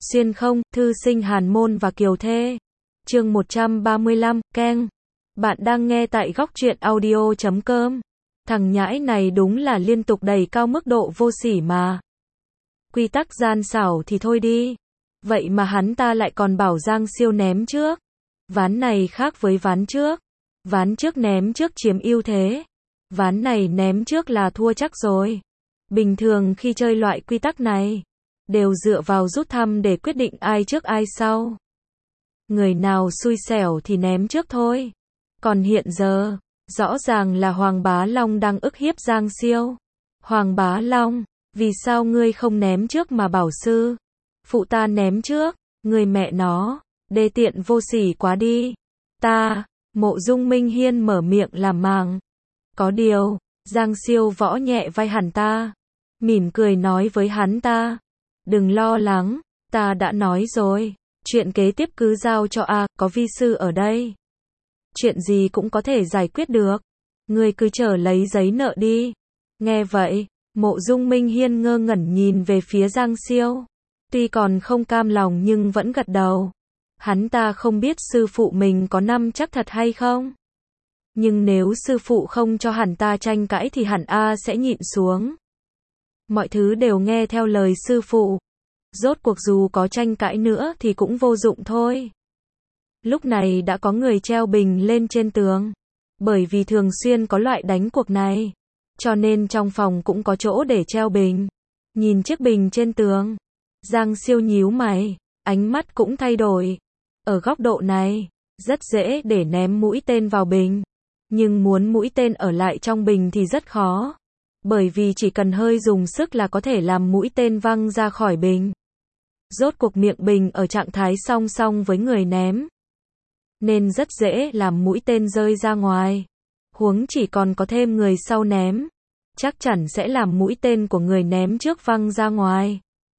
Xuyên không, thư sinh Hàn Môn và Kiều Thê. Chương 135, Keng. Bạn đang nghe tại góc truyện audio.com. Thằng nhãi này đúng là liên tục đẩy cao mức độ vô sỉ mà. Quy tắc gian xảo thì thôi đi. Vậy mà hắn ta lại còn bảo Giang Siêu ném trước. Ván này khác với ván trước. Ván trước ném trước chiếm ưu thế. Ván này ném trước là thua chắc rồi. Bình thường khi chơi loại quy tắc này, đều dựa vào rút thăm để quyết định ai trước ai sau. Người nào xui xẻo thì ném trước thôi. Còn hiện giờ, rõ ràng là Hoàng Bá Long đang ức hiếp Giang Siêu. Hoàng Bá Long, vì sao ngươi không ném trước mà bảo sư phụ ta ném trước? Người mẹ nó, đê tiện vô sỉ quá đi. Mộ Dung Minh Hiên mở miệng làm màng. Có điều, Giang Siêu võ nhẹ vai hắn ta, mỉm cười nói với hắn ta. Đừng lo lắng, ta đã nói rồi, chuyện kế tiếp cứ giao cho có vi sư ở đây. Chuyện gì cũng có thể giải quyết được. Ngươi cứ chờ lấy giấy nợ đi. Nghe vậy, Mộ Dung Minh Hiên ngơ ngẩn nhìn về phía Giang Siêu. Tuy còn không cam lòng nhưng vẫn gật đầu. Hắn ta không biết sư phụ mình có nắm chắc thật hay không. Nhưng nếu sư phụ không cho hắn ta tranh cãi thì hẳn sẽ nhịn xuống. Mọi thứ đều nghe theo lời sư phụ. Rốt cuộc dù có tranh cãi nữa thì cũng vô dụng thôi. Lúc này đã có người treo bình lên trên tường. Bởi vì thường xuyên có loại đánh cuộc này, cho nên trong phòng cũng có chỗ để treo bình. Nhìn chiếc bình trên tường, Giang Siêu nhíu mày, ánh mắt cũng thay đổi. Ở góc độ này, rất dễ để ném mũi tên vào bình. Nhưng muốn mũi tên ở lại trong bình thì rất khó. Bởi vì chỉ cần hơi dùng sức là có thể làm mũi tên văng ra khỏi bình. Rốt cuộc miệng bình ở trạng thái song song với người ném, nên rất dễ làm mũi tên rơi ra ngoài. Huống chỉ còn có thêm người sau ném, chắc chắn sẽ làm mũi tên của người ném trước văng ra ngoài.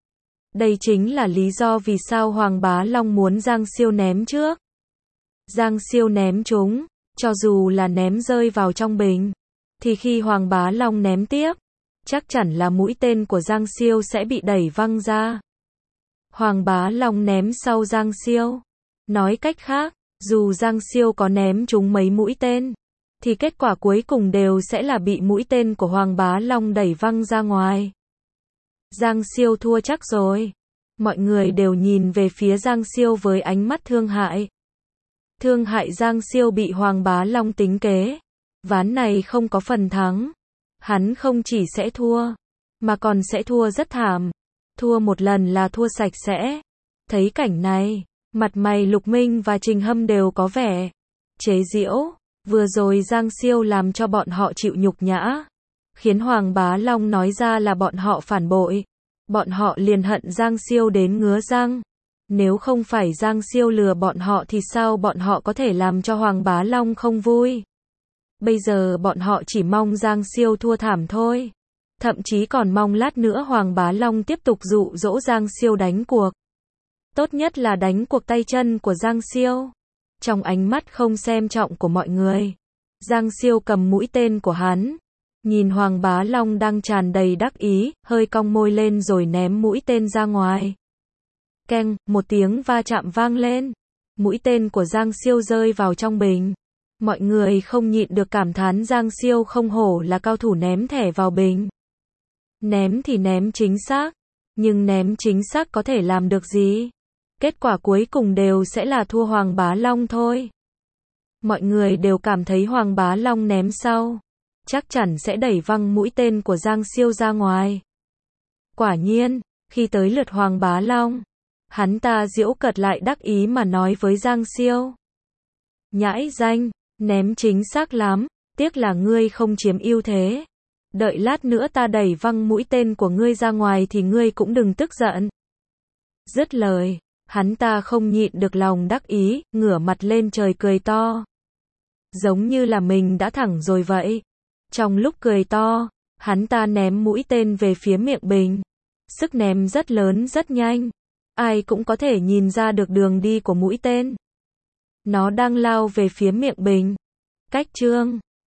Đây chính là lý do vì sao Hoàng Bá Long muốn Giang Siêu ném trước. Giang Siêu ném trúng, cho dù là ném rơi vào trong bình, thì khi Hoàng Bá Long ném tiếp, chắc chắn là mũi tên của Giang Siêu sẽ bị đẩy văng ra. Hoàng Bá Long ném sau Giang Siêu. Nói cách khác, dù Giang Siêu có ném trúng mấy mũi tên, thì kết quả cuối cùng đều sẽ là bị mũi tên của Hoàng Bá Long đẩy văng ra ngoài. Giang Siêu thua chắc rồi. Mọi người đều nhìn về phía Giang Siêu với ánh mắt thương hại. Thương hại Giang Siêu bị Hoàng Bá Long tính kế. Ván này không có phần thắng. Hắn không chỉ sẽ thua, mà còn sẽ thua rất thảm. Thua một lần là thua sạch sẽ. Thấy cảnh này, mặt mày Lục Minh và Trình Hâm đều có vẻ chế giễu. Vừa rồi Giang Siêu làm cho bọn họ chịu nhục nhã, khiến Hoàng Bá Long nói ra là bọn họ phản bội. Bọn họ liền hận Giang Siêu đến ngứa răng. Nếu không phải Giang Siêu lừa bọn họ thì sao bọn họ có thể làm cho Hoàng Bá Long không vui. Bây giờ bọn họ chỉ mong Giang Siêu thua thảm thôi. Thậm chí còn mong lát nữa Hoàng Bá Long tiếp tục dụ dỗ Giang Siêu đánh cuộc. Tốt nhất là đánh cuộc tay chân của Giang Siêu. Trong ánh mắt không xem trọng của mọi người, Giang Siêu cầm mũi tên của hắn, nhìn Hoàng Bá Long đang tràn đầy đắc ý, hơi cong môi lên rồi ném mũi tên ra ngoài. Keng, một tiếng va chạm vang lên. Mũi tên của Giang Siêu rơi vào trong bình. Mọi người không nhịn được cảm thán Giang Siêu không hổ là cao thủ ném thẻ vào bình. Ném thì ném chính xác, nhưng ném chính xác có thể làm được gì? Kết quả cuối cùng đều sẽ là thua Hoàng Bá Long thôi. Mọi người đều cảm thấy Hoàng Bá Long ném sau, chắc chắn sẽ đẩy văng mũi tên của Giang Siêu ra ngoài. Quả nhiên, khi tới lượt Hoàng Bá Long, hắn ta giễu cợt lại đắc ý mà nói với Giang Siêu. Nhãi danh, ném chính xác lắm, tiếc là ngươi không chiếm ưu thế. Đợi lát nữa ta đẩy văng mũi tên của ngươi ra ngoài thì ngươi cũng đừng tức giận. Dứt lời, hắn ta không nhịn được lòng đắc ý, ngửa mặt lên trời cười to. Giống như là mình đã thẳng rồi vậy. Trong lúc cười to, hắn ta ném mũi tên về phía miệng bình. Sức ném rất lớn rất nhanh. Ai cũng có thể nhìn ra được đường đi của mũi tên. Nó đang lao về phía miệng bình. Cách chương